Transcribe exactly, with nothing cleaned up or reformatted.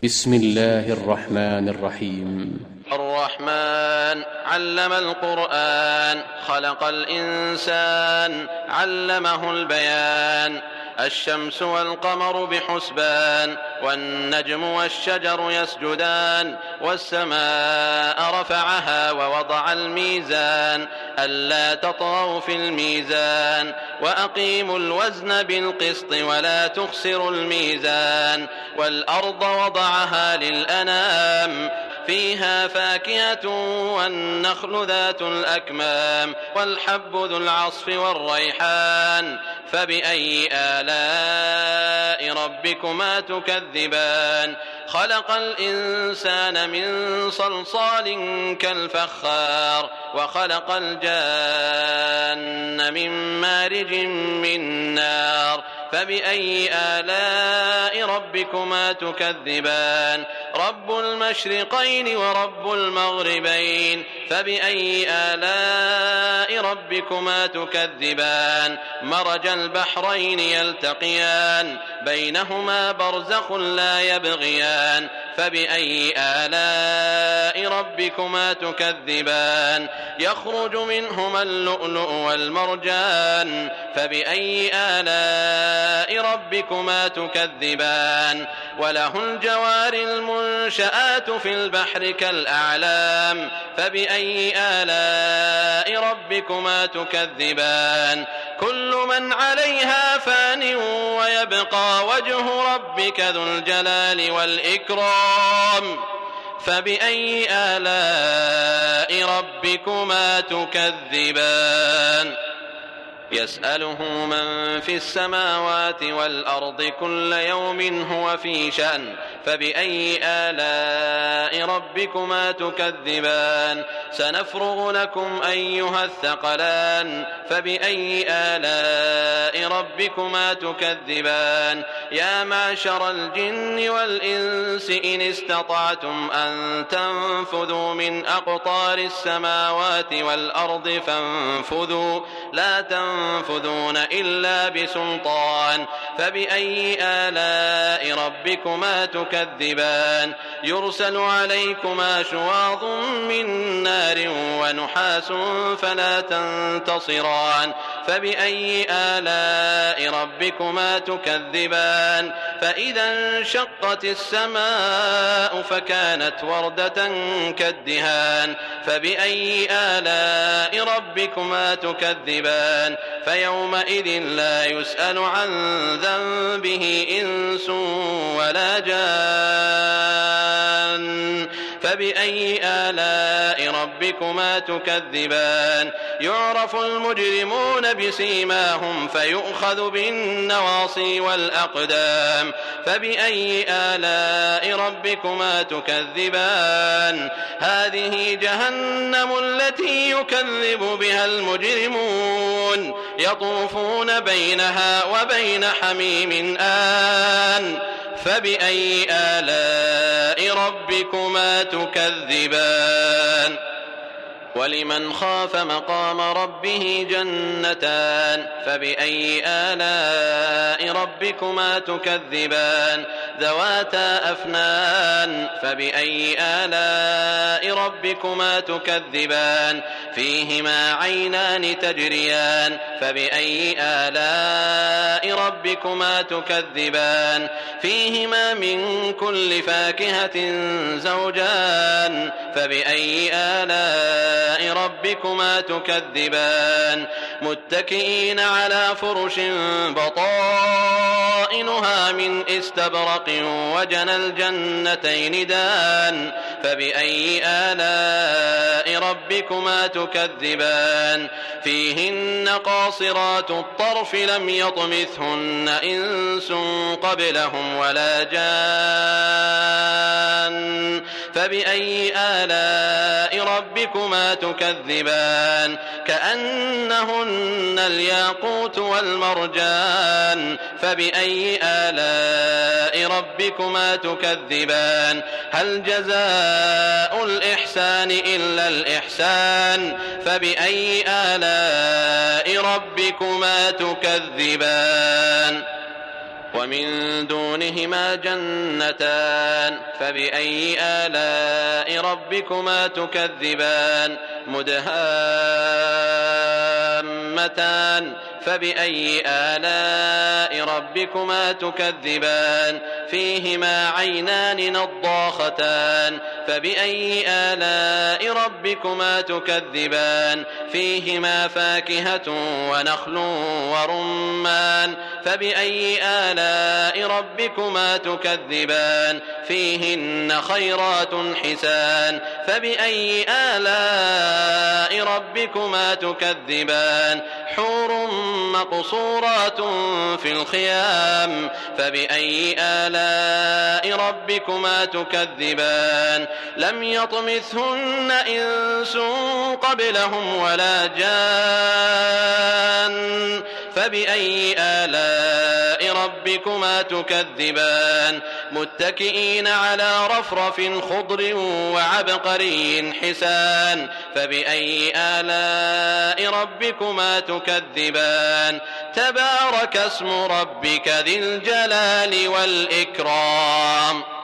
بسم الله الرحمن الرحيم. الرحمن علم القرآن، خلق الإنسان، علمه البيان. الشمس والقمر بحسبان، والنجم والشجر يسجدان، والسماء رفعها ووضع الميزان ألا تطغوا في الميزان، وأقيموا الوزن بالقسط ولا تخسروا الميزان. والأرض وضعها للأنام، فيها فاكهة والنخل ذات الأكمام، والحب ذو العصف والريحان. فبأي آلاء ربكما تكذبان؟ خلق الإنسان من صلصال كالفخار، وخلق الجان من مارج من نار. فبأي آلاء ربكما تكذبان؟ رب المشرقين ورب المغربين. فبأي آلاء ربكما تكذبان؟ مرج البحرين يلتقيان، بينهما برزخ لا يبغيان. فبأي آلاء ربكما تكذبان؟ يخرج منهما اللؤلؤ والمرجان. فبأي آلاء ربكما تكذبان؟ وله الجوار المنشآت في البحر كالأعلام. فبأي آلاء ربكما تكذبان؟ كل من عليها فان، ويبقى وجه ربك ذو الجلال والإكرام. فبأي آلاء ربكما تكذبان؟ يسأله من في السماوات والأرض كل يوم هو في شأن. فبأي آلاء ربكما تكذبان؟ سنفرغ لكم أيها الثقلان. فبأي آلاء ربكما تكذبان؟ يا معشر الجن والإنس إن استطعتم أن تنفذوا من أقطار السماوات والأرض فانفذوا، لا تنفذون إلا بسلطان. فبأي آلاء ربكما تكذبان؟ يرسل عليكما شواظ من نار ونحاس فلا تنتصران. فبأي آلاء ربكما تكذبان؟ فإذا انشقت السماء فكانت وردة كالدهان. فبأي آلاء ربكما تكذبان؟ فيومئذ لا يسأل عن ذنبه إنس ولا جان. فبأي آلاء ربكما تكذبان؟ يعرف المجرمون بسيماهم فيؤخذ بالنواصي والأقدام. فبأي آلاء ربكما تكذبان؟ هذه جهنم التي يكذب بها المجرمون، يطوفون بينها وبين حميم آن. فبأي آلاء ربكما تكذبان؟ ولمن خاف مقام ربه جنتان. فبأي آلاء ربكما تكذبان؟ ذواتا أفنان. فبأي آلاء ربكما تكذبان؟ فيهما عينان تجريان. فبأي آلاء ربكما تكذبان؟ فيهما من كل فاكهة زوجان. فبأي آلاء ربكما تكذبان؟ متكئين على فرش بطائنها من استبرق وجنى الجنتين دان. فبأي آلاء ربكما تكذبان؟ فيهن قاصرات الطرف لم يطمثهن إنس قبلهم ولا جان. فبأي آلاء ربكما تكذبان؟ كأنهن الياقوت والمرجان. فبأي آلاء ربكما تكذبان؟ هل جزاء الإحسان إلا الإحسان؟ فبأي آلاء ربكما تكذبان؟ ومن دونهما جنتان فبأي آلاء ربكما تكذبان مدهامتان فبأي آلاء ربكما تكذبان فيهما عينان نضاختان فبأي آلاء ربكما تكذبان فيهما فاكهة ونخل ورمان فبأي آلاء ربكما تكذبان فيهن خيرات حسان فبأي آلاء ربكما تكذبان حور مقصورات في الخيام فبأي آلاء ربكما تكذبان لم يطمثهن إنس قبلهم ولا جان فبأي آلاء ربكما تكذبان متكئين على رفرف خضر وعبقري حسان فبأي آلاء ربكما تكذبان تبارك اسم ربك ذي الجلال والإكرام.